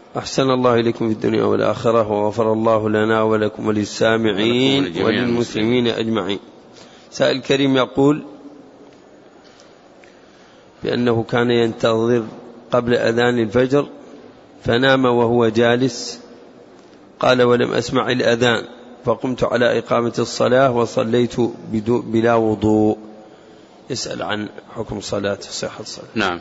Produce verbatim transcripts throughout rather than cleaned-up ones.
أحسن الله إليكم في الدنيا والآخرة، وغفر الله لنا ولكم وللسامعين وللمسلمين أجمعين. سائل كريم يقول بأنه كان ينتظر قبل أذان الفجر فنام وهو جالس، قال ولم أسمع الأذان فقمت على إقامة الصلاة وصليت بلا وضوء. يسأل عن حكم صلاة صحة الصلاة. نعم،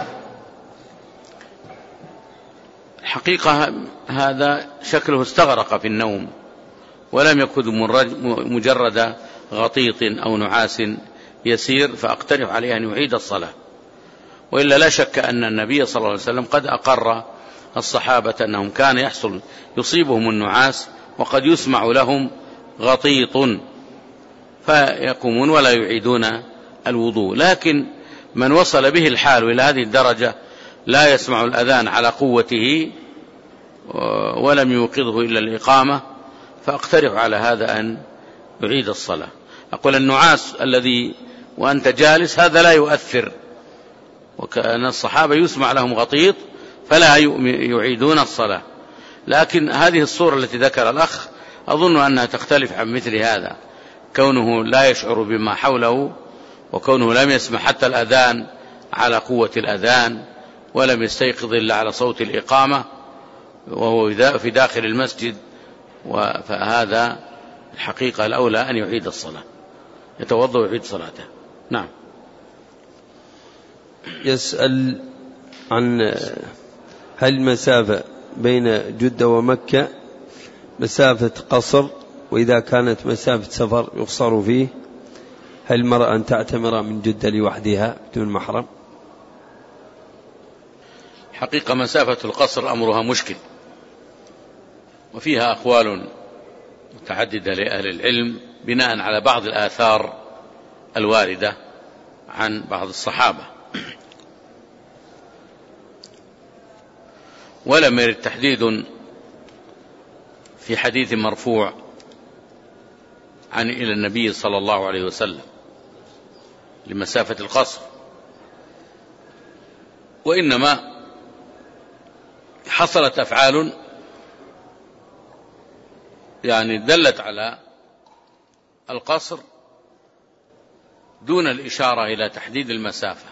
الحقيقة هذا شكله استغرق في النوم ولم يكن مجرد غطيط أو نعاس يسير، فأقترح عليه أن يعيد الصلاة. وإلا لا شك أن النبي صلى الله عليه وسلم قد أقر الصحابة أنهم كان يحصل يصيبهم النعاس وقد يسمع لهم غطيط فيقومون ولا يعيدون الوضوء. لكن من وصل به الحال إلى هذه الدرجة لا يسمع الأذان على قوته ولم يوقظه إلا الإقامة، فأقترح على هذا أن يعيد الصلاة. أقول النعاس الذي وأنت جالس هذا لا يؤثر، وكان الصحابة يسمع لهم غطيط فلا يعيدون الصلاة. لكن هذه الصورة التي ذكر الأخ أظن أنها تختلف عن مثل هذا، كونه لا يشعر بما حوله وكونه لم يسمع حتى الأذان على قوة الأذان ولم يستيقظ إلا على صوت الإقامة وهو في داخل المسجد، فهذا الحقيقة الأولى أن يعيد الصلاة، يتوضأ ويعيد صلاته. نعم. يسأل عن هل المسافة بين جدة ومكة مسافة قصر، وإذا كانت مسافة سفر يقصر فيه هل المرأة أن تعتمر من جدة لوحدها بدون محرم؟ حقيقة مسافة القصر أمرها مشكل وفيها أقوال متعددة لأهل العلم بناء على بعض الآثار الواردة عن بعض الصحابة، ولم يرد تحديد في حديث مرفوع عن إلى النبي صلى الله عليه وسلم لمسافة القصر، وإنما حصلت أفعال يعني دلت على القصر دون الإشارة إلى تحديد المسافة،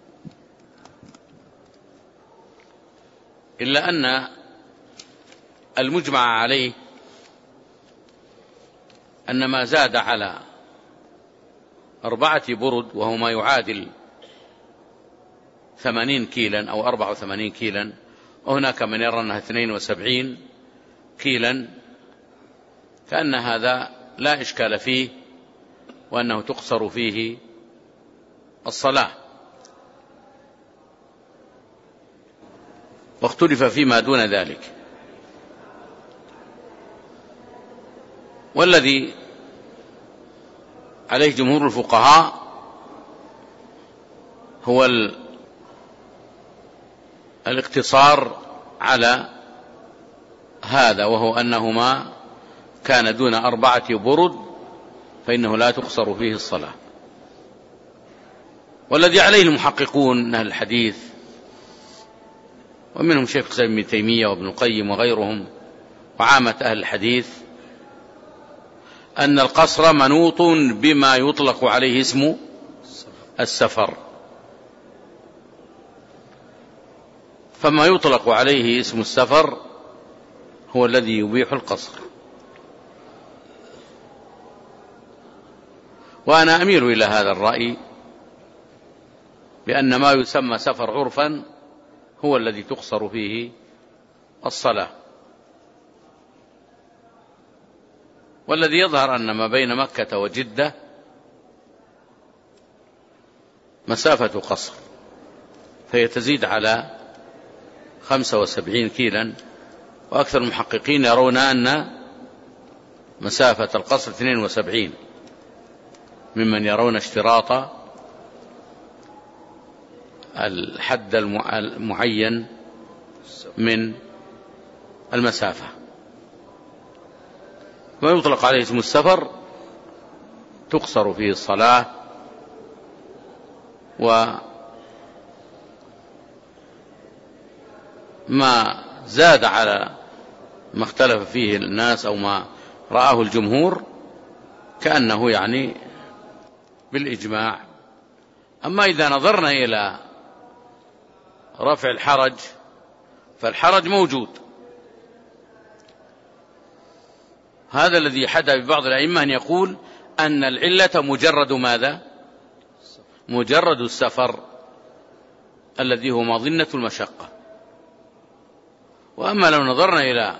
إلا أن المجمع عليه أن ما زاد على أربعة برد وهو ما يعادل ثمانين كيلا أو أربعة وثمانين كيلا، وهناك من يرى أنها اثنين وسبعين كيلا، كأن هذا لا إشكال فيه وأنه تقصر فيه الصلاة. واختلف فيما دون ذلك، والذي عليه جمهور الفقهاء هو الاقتصار على هذا، وهو أنهما كان دون أربعة برد فإنه لا تقصر فيه الصلاة. والذي عليه المحققون من أهل الحديث ومنهم شيخ الإسلام ابن تيمية وابن القيم وغيرهم وعامة أهل الحديث أن القصر منوط بما يطلق عليه اسم السفر، فما يطلق عليه اسم السفر هو الذي يبيح القصر. وأنا أميل إلى هذا الرأي بأن ما يسمى سفر عرفا هو الذي تقصر فيه الصلاة. والذي يظهر أن ما بين مكة وجدة مسافة قصر، فهي تزيد على خمسة وسبعين كيلا، وأكثر المحققين يرون أن مسافة القصر اثنين وسبعين، ممن يرون اشتراط الحد المعين من المسافة. ما يطلق عليه اسم السفر تقصر فيه الصلاة، وما زاد على ما اختلف فيه الناس أو ما رآه الجمهور كأنه يعني بالإجماع. أما إذا نظرنا إلى رفع الحرج فالحرج موجود. هذا الذي حدث ببعض الأئمة أن يقول أن العلة مجرد ماذا؟ مجرد السفر الذي هو مظنة المشقة. وأما لو نظرنا إلى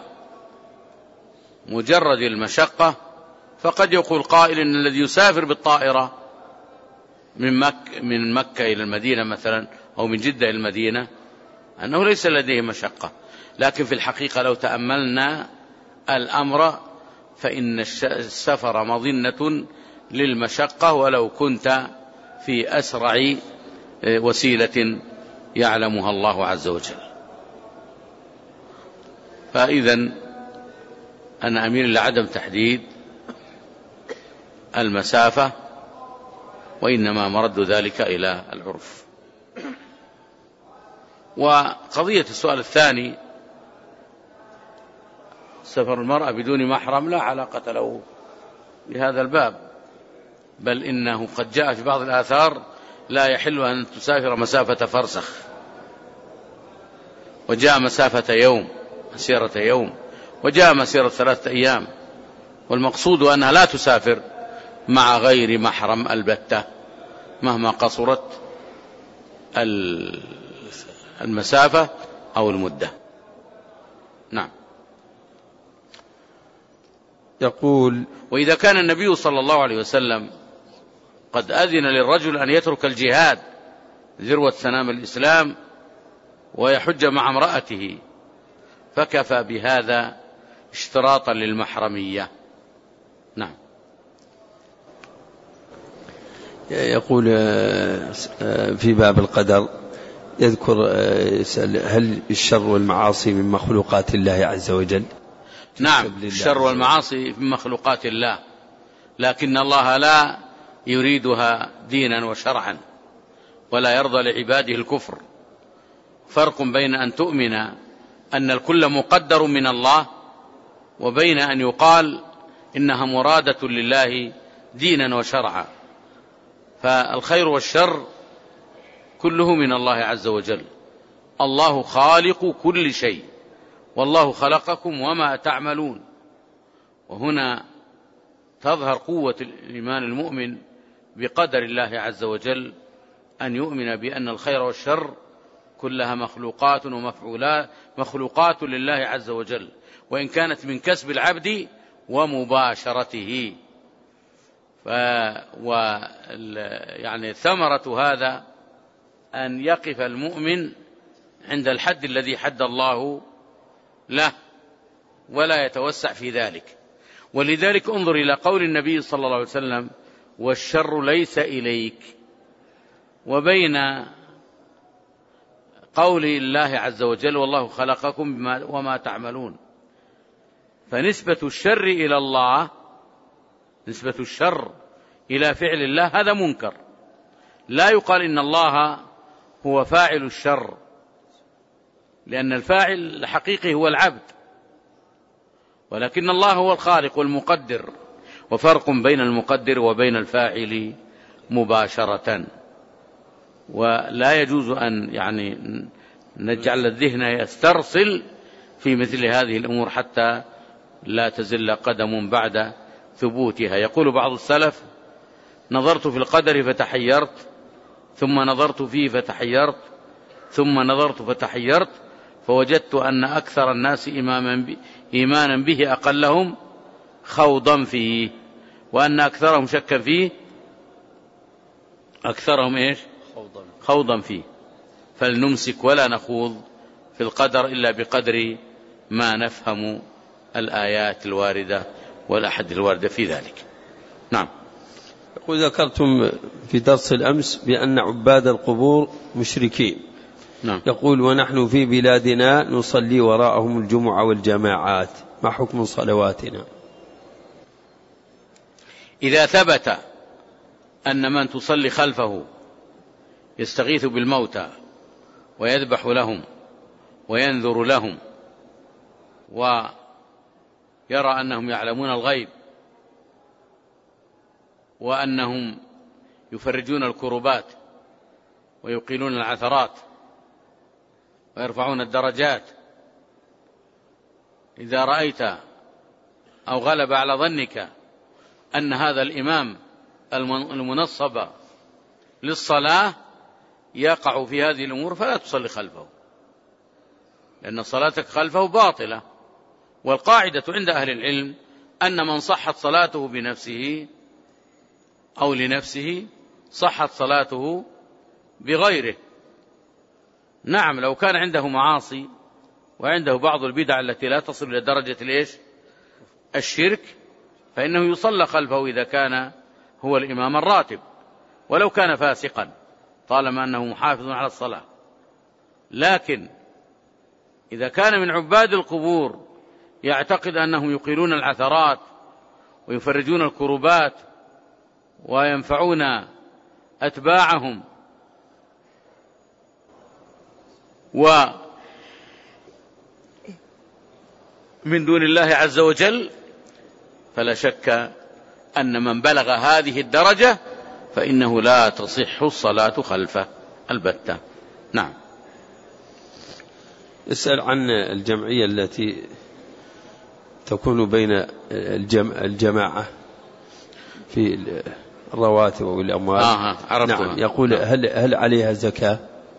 مجرد المشقة فقد يقول قائل إن الذي يسافر بالطائرة من مكة, من مكة إلى المدينة مثلا أو من جدة إلى المدينة أنه ليس لديه مشقة، لكن في الحقيقة لو تأملنا الأمر فإن السفر مظنة للمشقة ولو كنت في أسرع وسيلة يعلمها الله عز وجل. فإذا أنا أميل إلى عدم تحديد المسافة، وإنما مرد ذلك إلى العرف. وقضية السؤال الثاني سفر المرأة بدون محرم لا علاقة له بهذا الباب، بل إنه قد جاء في بعض الآثار لا يحل أن تسافر مسافة فرسخ، وجاء مسافة يوم مسيرة يوم، وجاء مسيرة ثلاثة أيام، والمقصود أنها لا تسافر مع غير محرم البتة مهما قصرت المسافة أو المدة. نعم. يقول: وإذا كان النبي صلى الله عليه وسلم قد أذن للرجل أن يترك الجهاد ذروة سنام الإسلام ويحج مع امرأته فكفى بهذا اشتراطا للمحرمية. نعم. يقول في باب القدر يذكر هل الشر والمعاصي من مخلوقات الله عز وجل؟ نعم، الشر والمعاصي من مخلوقات الله، لكن الله لا يريدها دينا وشرعا ولا يرضى لعباده الكفر. فرق بين أن تؤمن أن الكل مقدر من الله وبين أن يقال إنها مرادة لله دينا وشرعا. فالخير والشر كله من الله عز وجل. الله خالق كل شيء، والله خلقكم وما تعملون. وهنا تظهر قوة الإيمان المؤمن بقدر الله عز وجل، أن يؤمن بأن الخير والشر كلها مخلوقات ومفعولات مخلوقات لله عز وجل، وإن كانت من كسب العبد ومباشرته. ف و يعني ثمرة هذا أن يقف المؤمن عند الحد الذي حد الله له ولا يتوسع في ذلك. ولذلك انظر إلى قول النبي صلى الله عليه وسلم: والشر ليس إليك، وبين قول الله عز وجل: والله خلقكم وما تعملون. فنسبة الشر إلى الله، نسبة الشر إلى فعل الله، هذا منكر. لا يقال إن الله هو فاعل الشر، لأن الفاعل الحقيقي هو العبد، ولكن الله هو الخالق والمقدر، وفرق بين المقدر وبين الفاعل مباشرة. ولا يجوز أن يعني نجعل الذهن يسترسل في مثل هذه الأمور حتى لا تزل قدم بعد ثبوتها. يقول بعض السلف: نظرت في القدر فتحيرت، ثم نظرت فيه فتحيرت، ثم نظرت فتحيرت، فوجدت أن أكثر الناس إيمانا به أقلهم خوضا فيه، وأن أكثرهم شكا فيه أكثرهم إيش؟ خوضا فيه. فلنمسك ولا نخوض في القدر إلا بقدر ما نفهم الآيات الواردة والأحد الواردة في ذلك. نعم. يقول: ذكرتم في درس الأمس بأن عباد القبور مشركين. نعم. يقول: ونحن في بلادنا نصلي وراءهم الجمعة والجماعات، ما حكم صلواتنا؟ إذا ثبت أن من تصلي خلفه يستغيث بالموتى ويذبح لهم وينذر لهم ويرى أنهم يعلمون الغيب وأنهم يفرجون الكربات ويقيلون العثرات ويرفعون الدرجات، إذا رأيت أو غلب على ظنك أن هذا الإمام المنصب للصلاة يقع في هذه الأمور فلا تصلي خلفه، لأن صلاتك خلفه باطلة. والقاعدة عند أهل العلم أن من صحت صلاته بنفسه أو لنفسه صحت صلاته بغيره. نعم، لو كان عنده معاصي وعنده بعض البدع التي لا تصل إلى درجة الإيش؟ الشرك، فإنه يصلى خلفه إذا كان هو الإمام الراتب، ولو كان فاسقا طالما أنه محافظ على الصلاة. لكن إذا كان من عباد القبور يعتقد أنهم يقيلون العثرات ويفرجون الكربات وينفعون أتباعهم ومن دون الله عز وجل، فلا شك أن من بلغ هذه الدرجة فإنه لا تصح الصلاة خلفه البتة. نعم. اسأل عن الجمعية التي تكون بين الجماعة في الرواتب والأموال. آه نعم. يقول هل, هل عليها زكاة؟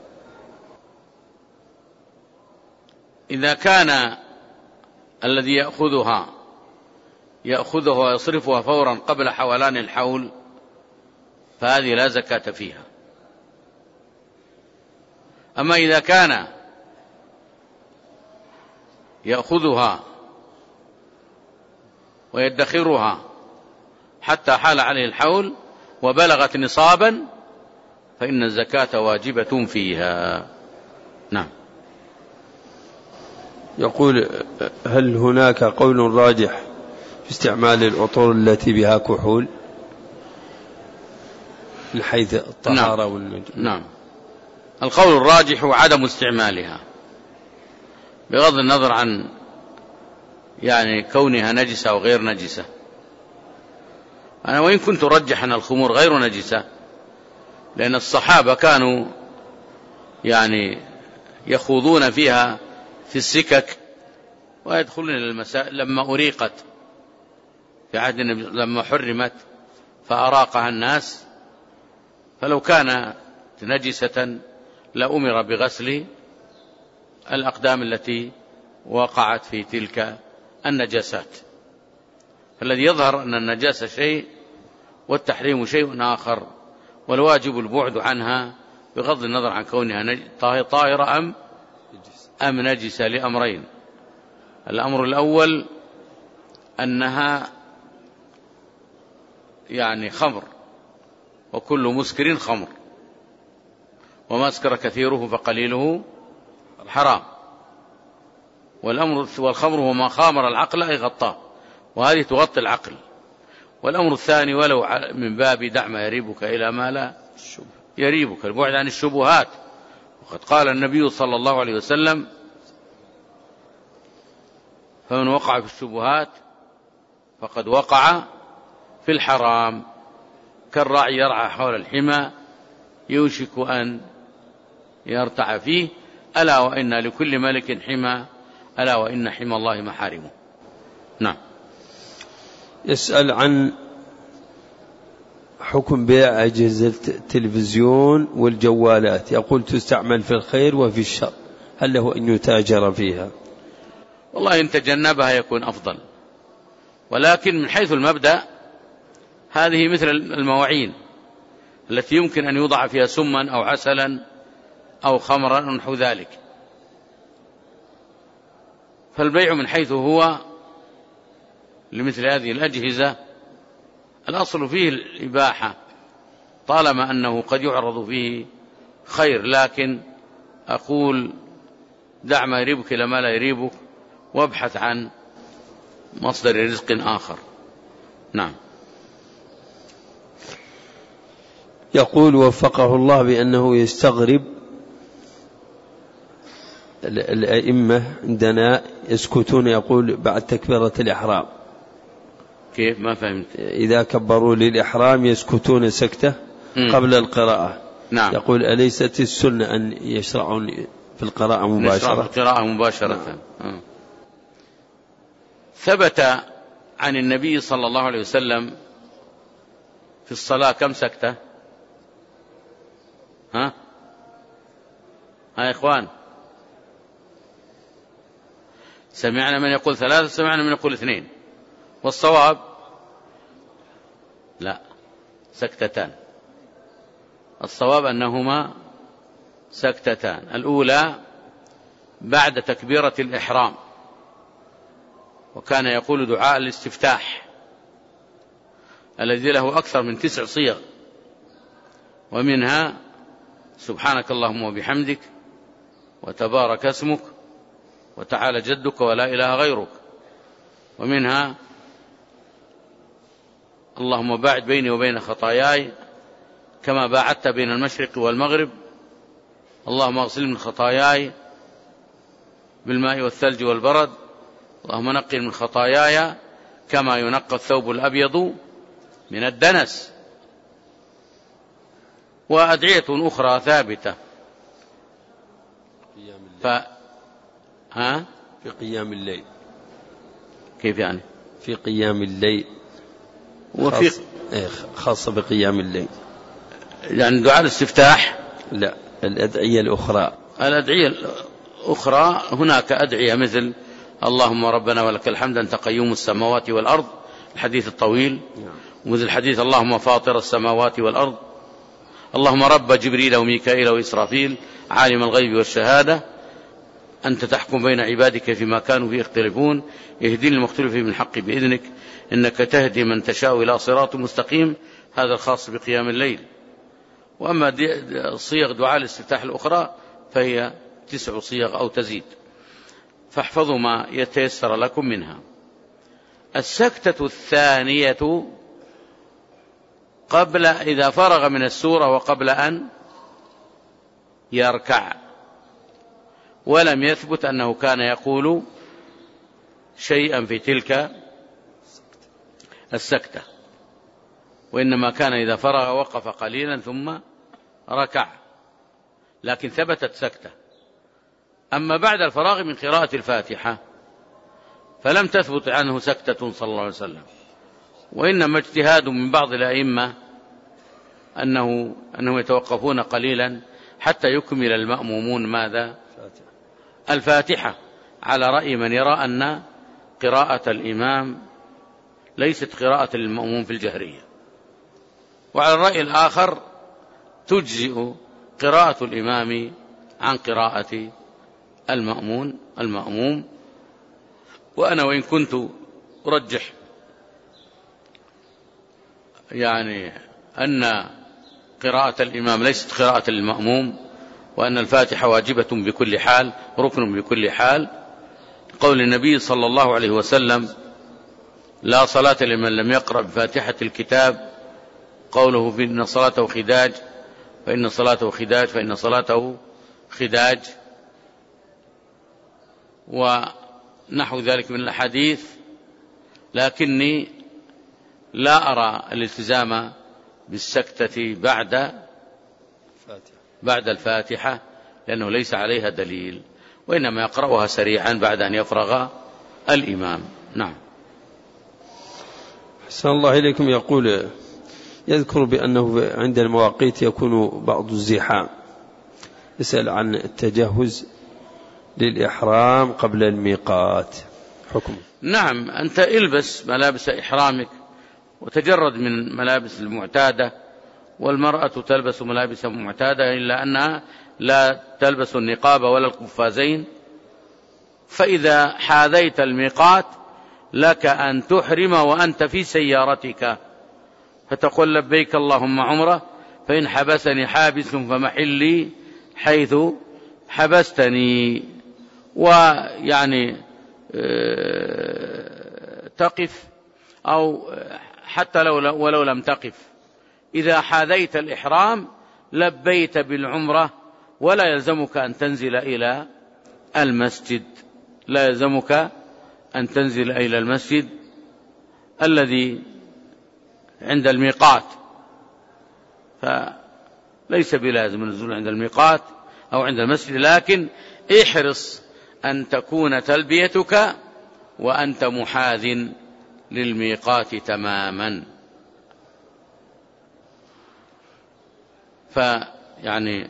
إذا كان الذي يأخذها يأخذها ويصرفها فورا قبل حولان الحول فهذه لا زكاة فيها. أما إذا كان يأخذها ويدخرها حتى حال عليه الحول وبلغت نصابا فإن الزكاة واجبة فيها. نعم. يقول هل هناك قول راجح في استعمال العطور التي بها كحول من حيث الطهارة؟ نعم. والنجم؟ نعم، القول الراجح هو عدم استعمالها بغض النظر عن يعني كونها نجسة أو غير نجسة. أنا وإن كنت أرجح أن الخمور غير نجسة، لأن الصحابة كانوا يعني يخوضون فيها في السكك ويدخلون إلى المساء لما أريقت في عهد النبي لما حرمت فأراقها الناس، فلو كان نجسة لأمر بغسل الأقدام التي وقعت في تلك النجاسات. فالذي يظهر أن النجاسة شيء والتحريم شيء آخر، والواجب البعد عنها بغض النظر عن كونها طاهرة أم أم نجسة لأمرين. الأمر الأول أنها يعني خمر، وكل مسكر خمر، وما أسكر كثيره فقليله حرام. والأمر والخمر هو ما خامر العقل أي غطاه، وهذه تغطي العقل. والأمر الثاني ولو من باب دع ما يريبك إلى ما لا يريبك، البعد عن الشبهات. وقد قال النبي صلى الله عليه وسلم فمن وقع في الشبهات فقد وقع في الحرام، كالراعي يرعى حول الحمى يوشك أن يرتع فيه، ألا وإن لكل ملك حمى، ألا وإن حمى الله محارمه. نعم. يسأل عن حكم بيع أجهزة التلفزيون والجوالات، يقول تستعمل في الخير وفي الشر، هل له أن يتاجر فيها؟ والله إن تجنبها يكون أفضل، ولكن من حيث المبدأ هذه مثل المواعين التي يمكن أن يوضع فيها سما أو عسلا أو خمرا أو نحو ذلك، فالبيع من حيث هو لمثل هذه الأجهزة الأصل فيه الإباحة طالما أنه قد يعرض فيه خير. لكن أقول دع ما يريبك إلى ما لا يريبك، وابحث عن مصدر رزق آخر. نعم. يقول وفقه الله بأنه يستغرب الأئمة عندنا يسكتون، يقول بعد تكبيرة الإحرام. كيف؟ ما فهمت. إذا كبروا للإحرام يسكتون سكتة قبل القراءة. نعم. يقول أليست السنة أن يشرعون في القراءة مباشرة؟ نشرع القراءة مباشرة. نعم. ثبت عن النبي صلى الله عليه وسلم في الصلاة كم سكتة؟ ها ها يا إخوان، سمعنا من يقول ثلاثة، سمعنا من يقول اثنين، والصواب لا، سكتتان. الصواب أنهما سكتتان. الأولى بعد تكبيرة الإحرام، وكان يقول دعاء الاستفتاح الذي له أكثر من تسع صيغ، ومنها سبحانك اللهم وبحمدك وتبارك اسمك وتعالى جدك ولا إله غيرك، ومنها اللهم باعد بيني وبين خطاياي كما باعدت بين المشرق والمغرب، اللهم اغسل من خطاياي بالماء والثلج والبرد، اللهم نقل من خطاياي كما ينقى الثوب الأبيض من الدنس. وأدعية أخرى ثابتة. ف... ها؟ في قيام الليل. كيف يعني؟ في قيام الليل، وفي خاص... خاصة بقيام الليل، يعني دعاء الاستفتاح. لا، الأدعية الأخرى. الأدعية الأخرى هناك أدعية مثل اللهم ربنا ولك الحمد أنت قيوم السماوات والأرض، الحديث الطويل، ومثل حديث اللهم فاطر السماوات والأرض، اللهم رب جبريل وميكائيل وإسرافيل عالم الغيب والشهادة أنت تحكم بين عبادك فيما كانوا فيه يختلفون اهدني المختلف فيه من حق بإذنك إنك تهدي من تشاء إلى صراط مستقيم. هذا الخاص بقيام الليل. وأما صيغ دعاء الاستفتاح الأخرى فهي تسع صيغ أو تزيد، فاحفظوا ما يتيسر لكم منها. السكتة الثانية قبل إذا فرغ من السورة وقبل أن يركع، ولم يثبت أنه كان يقول شيئا في تلك السكتة، وإنما كان إذا فرغ وقف قليلا ثم ركع، لكن ثبتت سكتة. أما بعد الفراغ من قراءة الفاتحة فلم تثبت عنه سكتة صلى الله عليه وسلم، وإنما اجتهاد من بعض الأئمة أنه أنهم يتوقفون قليلا حتى يكمل المأمومون ماذا؟ الفاتحة، على رأي من يرى أن قراءة الإمام ليست قراءة للمأموم في الجهرية. وعلى الرأي الآخر تجزئ قراءة الإمام عن قراءة المأمون المأموم. وأنا وإن كنت أرجح يعني أن قراءة الإمام ليست قراءة للمأموم، وأن الفاتحة واجبة بكل حال، ركن بكل حال، قول النبي صلى الله عليه وسلم لا صلاة لمن لم يقرأ بفاتحة الكتاب، قوله فإن صلاته خداج فإن صلاته خداج فإن صلاته خداج، ونحو ذلك من الحديث. لكني لا أرى الالتزام بالسكتة بعد بعد الفاتحة، لأنه ليس عليها دليل، وإنما يقرأها سريعا بعد أن يفرغ الإمام. نعم. أحسن الله إليكم. يقول يذكر بأنه عند المواقيت يكون بعض الزحام، يسأل عن التجهز للإحرام قبل الميقات، حكم. نعم، أنت البس ملابس إحرامك وتجرد من ملابس المعتادة، والمرأة تلبس ملابس معتادة إلا أنها لا تلبس النقاب ولا القفازين. فإذا حاذيت الميقات لك أن تحرم وأنت في سيارتك، فتقول لبيك اللهم عمرة، فإن حبسني حابس فمحلي حيث حبستني. ويعني تقف أو حتى لو ولو لم تقف، إذا حاذيت الإحرام لبيت بالعمرة، ولا يلزمك أن تنزل إلى المسجد، لا يلزمك أن تنزل إلى المسجد الذي عند الميقات، فليس بلازم النزول عند الميقات أو عند المسجد، لكن احرص أن تكون تلبيتك وأنت محاذ للميقات تماما. فيعني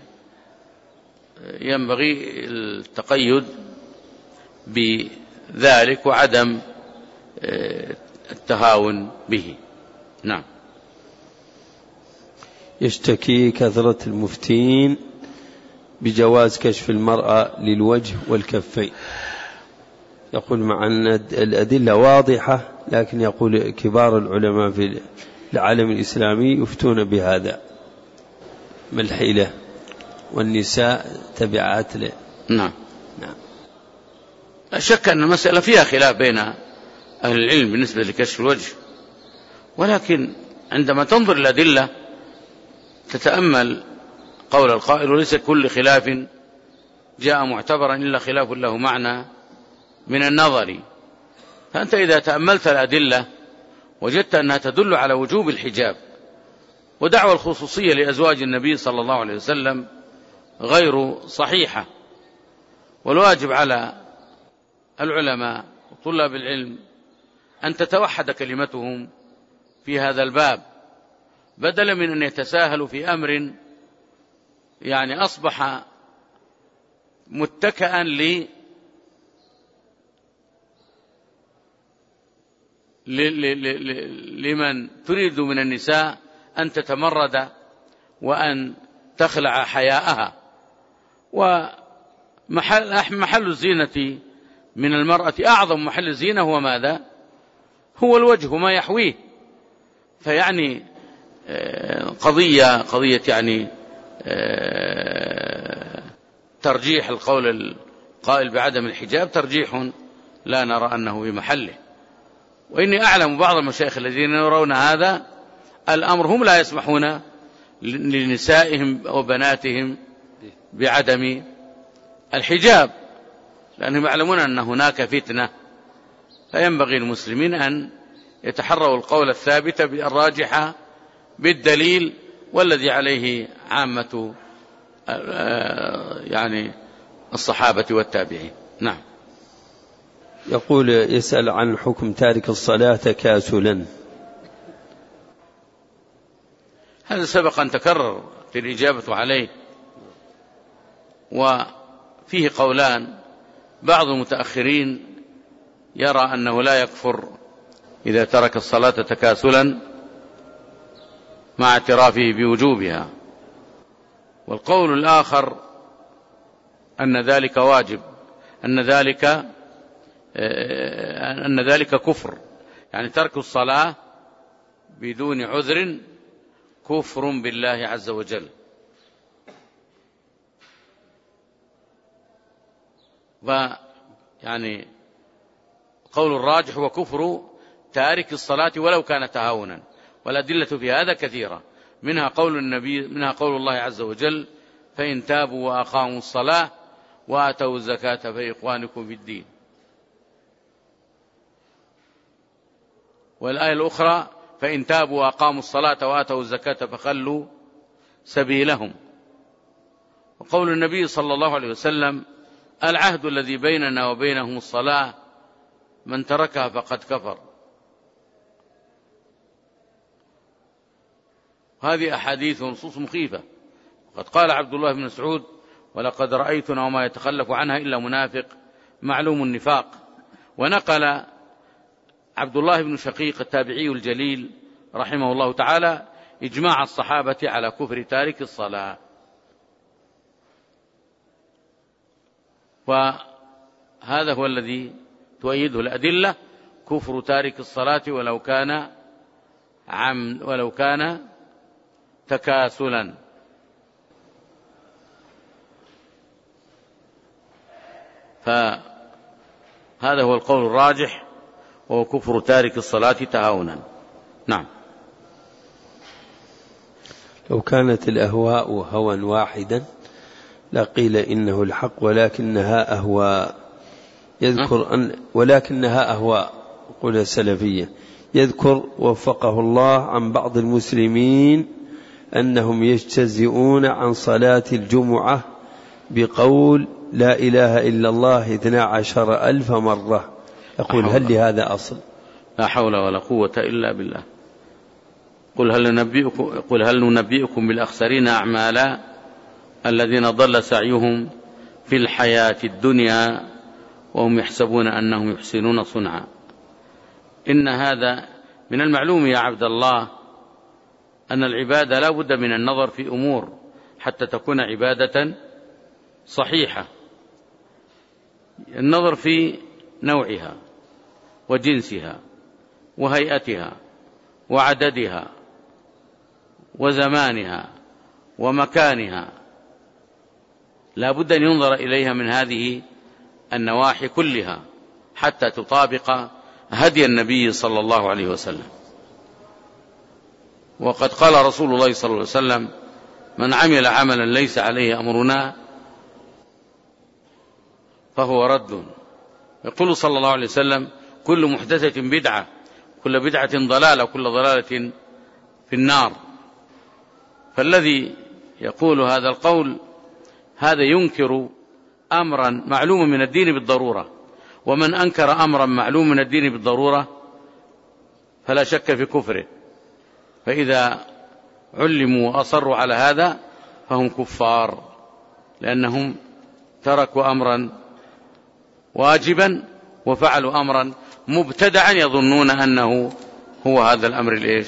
ينبغي التقيد بذلك وعدم التهاون به. نعم. يشتكي كثرة المفتين بجواز كشف المرأة للوجه والكفين، يقول مع أن الأدلة واضحة، لكن يقول كبار العلماء في العالم الإسلامي يفتون بهذا، ما الحيلة والنساء تبعات له. نعم. نعم. لا شك أن المسألة فيها خلاف بين أهل العلم بالنسبة لكشف الوجه، ولكن عندما تنظر الأدلة تتأمل قول القائل: وليس كل خلاف جاء معتبرا إلا خلاف له معنى من النظر. فأنت إذا تأملت الأدلة وجدت أنها تدل على وجوب الحجاب ودعوى الخصوصية لأزواج النبي صلى الله عليه وسلم غير صحيحة، والواجب على العلماء وطلاب العلم أن تتوحد كلمتهم في هذا الباب، بدلا من أن يتساهلوا في أمر يعني أصبح متكئا ل لمن تريد من النساء أن تتمرد وأن تخلع حياءها. ومحل محل الزينة من المرأة، أعظم محل الزينة هو ماذا؟ هو الوجه ما يحويه. فيعني قضية قضية يعني ترجيح القول القائل بعدم الحجاب ترجيح لا نرى أنه بمحله. وإني أعلم بعض المشايخ الذين يرون هذا الأمر هم لا يسمحون لنسائهم وبناتهم بعدم الحجاب، لأنهم يعلمون أن هناك فتنة. فينبغي المسلمين أن يتحروا القول الثابت الراجح بالدليل والذي عليه عامة يعني الصحابة والتابعين. نعم. يقول يسأل عن حكم تارك الصلاة تكاسلا. هذا سبق أن تكرر في الإجابة عليه، وفيه قولان. بعض المتأخرين يرى أنه لا يكفر إذا ترك الصلاة تكاسلا مع اعترافه بوجوبها، والقول الآخر أن ذلك واجب، أن ذلك أن ذلك كفر، يعني ترك الصلاة بدون عذر كفر بالله عز وجل. ويعني قول الراجح هو كفر تارك الصلاة ولو كان تهاونا، والأدلة في هذا كثيرة، منها قول النبي منها قول الله عز وجل: فإن تابوا وأقاموا الصلاة وآتوا الزكاة فإخوانكم في الدين. والآية الأخرى: فإن تابوا وأقاموا الصلاة وآتوا الزكاة فخلوا سبيلهم. وقول النبي صلى الله عليه وسلم: العهد الذي بيننا وبينهم الصلاة، من تركها فقد كفر. هذه أحاديث ونصوص مخيفة. وقد قال عبد الله بن مسعود: ولقد رأيتنا وما يتخلف عنها إلا منافق معلوم النفاق. ونقل عبد الله بن شقيق التابعي الجليل رحمه الله تعالى إجماع الصحابة على كفر تارك الصلاة. وهذا هو الذي تؤيده الأدلة: كفر تارك الصلاة ولو كان عم ولو كان تكاسلا. فهذا هو القول الراجح، وهو كفر تارك الصلاة تهاونا. نعم. لو كانت الأهواء هوى واحدا لقيل إنه الحق ولكنها أهواء. يذكر أن ولكنها أهواء قول السلفية. يذكر وفقه الله عن بعض المسلمين أنهم يجتزئون عن صلاة الجمعة بقول لا إله إلا الله اثنا عشر ألف مرة. يقول هل لهذا أصل؟ لا حول ولا قوة إلا بالله. قل هل ننبئكم, قل هل ننبئكم بالأخسرين أعمالا الذين ضل سعيهم في الحياة الدنيا وهم يحسبون أنهم يحسنون صنعا. إن هذا من المعلوم يا عبد الله أن العبادة لا بد من النظر في أمور حتى تكون عبادة صحيحة. النظر في نوعها وجنسها وهيئتها وعددها وزمانها ومكانها، لا بد أن ينظر إليها من هذه النواحي كلها حتى تطابق هدي النبي صلى الله عليه وسلم. وقد قال رسول الله صلى الله عليه وسلم من عمل عملا ليس عليه أمرنا فهو رد. يقول صلى الله عليه وسلم كل محدثة بدعة، كل بدعة ضلالة، وكل ضلالة في النار. فالذي يقول هذا القول هذا ينكر أمرا معلوم من الدين بالضرورة، ومن أنكر أمرا معلوم من الدين بالضرورة فلا شك في كفره. فإذا علموا وأصروا على هذا فهم كفار، لأنهم تركوا أمرا واجبا وفعلوا أمرا مبتدعا يظنون أنه هو هذا الأمر الإيش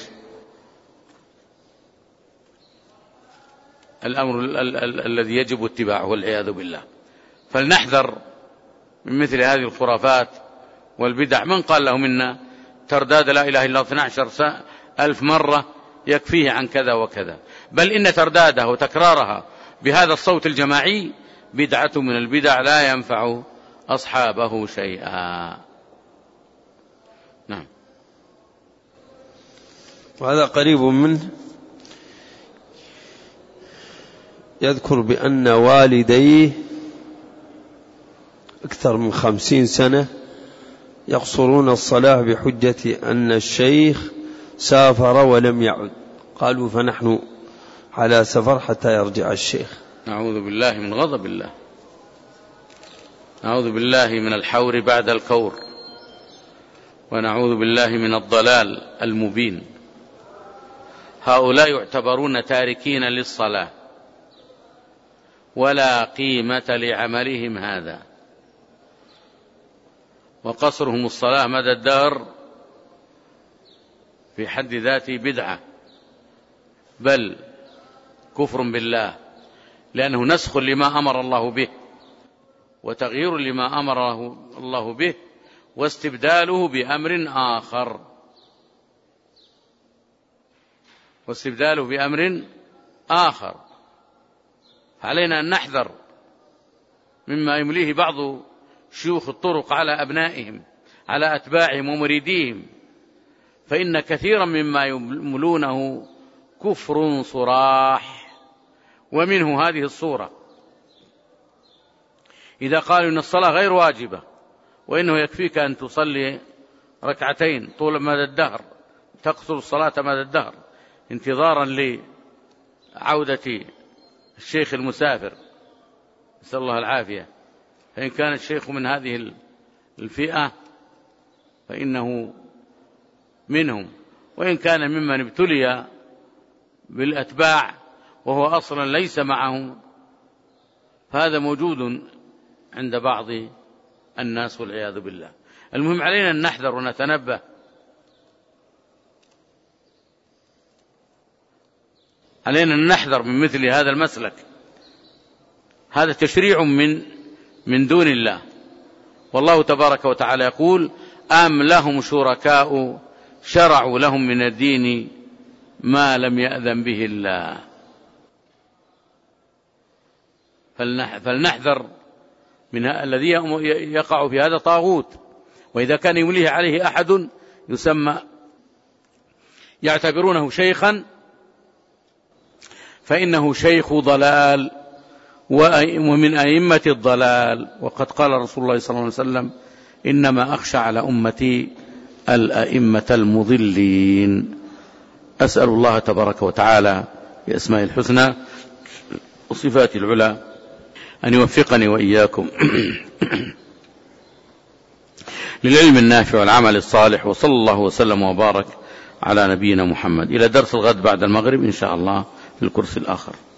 الأمر ال ال ال الذي يجب اتباعه والعياذ بالله. فلنحذر من مثل هذه الخرافات والبدع. من قال له منا ترداد لا إله إلا الله اثنتا عشرة ألف مرة يكفيه عن كذا وكذا؟ بل إن تردادها وتكرارها بهذا الصوت الجماعي بدعة من البدع لا ينفع أصحابه شيئا. نعم. وهذا قريب منه. يذكر بأن والديه أكثر من خمسين سنة يقصرون الصلاة بحجة أن الشيخ سافر ولم يعد. قالوا فنحن على سفر حتى يرجع الشيخ. نعوذ بالله من غضب الله، نعوذ بالله من الحور بعد الكور، ونعوذ بالله من الضلال المبين. هؤلاء يعتبرون تاركين للصلاة ولا قيمة لعملهم هذا، وقصرهم الصلاة مدى الدهر في حد ذاته بدعة، بل كفر بالله، لأنه نسخ لما أمر الله به وتغيير لما أمره الله به واستبداله بأمر آخر واستبداله بأمر آخر. علينا أن نحذر مما يمليه بعض شيوخ الطرق على أبنائهم على أتباعهم ومريديهم، فإن كثيرا مما يملونه كفر صراح. ومنه هذه الصورة، إذا قالوا إن الصلاة غير واجبة وإنه يكفيك أن تصلي ركعتين طول مدى الدهر، تقصر الصلاة مدى الدهر انتظارا لعودة الشيخ المسافر، نسأل الله العافية. فإن كان الشيخ من هذه الفئة فإنه منهم، وإن كان ممن ابتلي بالأتباع وهو أصلا ليس معهم فهذا موجود عند بعض الناس والعياذ بالله. المهم علينا أن نحذر ونتنبه. علينا أن نحذر من مثل هذا المسلك. هذا تشريع من من دون الله، والله تبارك وتعالى يقول أم لهم شركاء شرعوا لهم من الدين ما لم يأذن به الله. فلنحذر من الذي يقع في هذا طاغوت، وإذا كان يمليه عليه أحد يسمى يعتبرونه شيخا فإنه شيخ ضلال ومن أئمة الضلال. وقد قال رسول الله صلى الله عليه وسلم: إنما أخشى على أمتي الأئمة المضلين. أسأل الله تبارك وتعالى بأسماء الحسنى وصفات العلى أن يوفقني وإياكم للعلم النافع والعمل الصالح، وصلى الله وسلم وبارك على نبينا محمد. إلى درس الغد بعد المغرب إن شاء الله في الكرسي الآخر.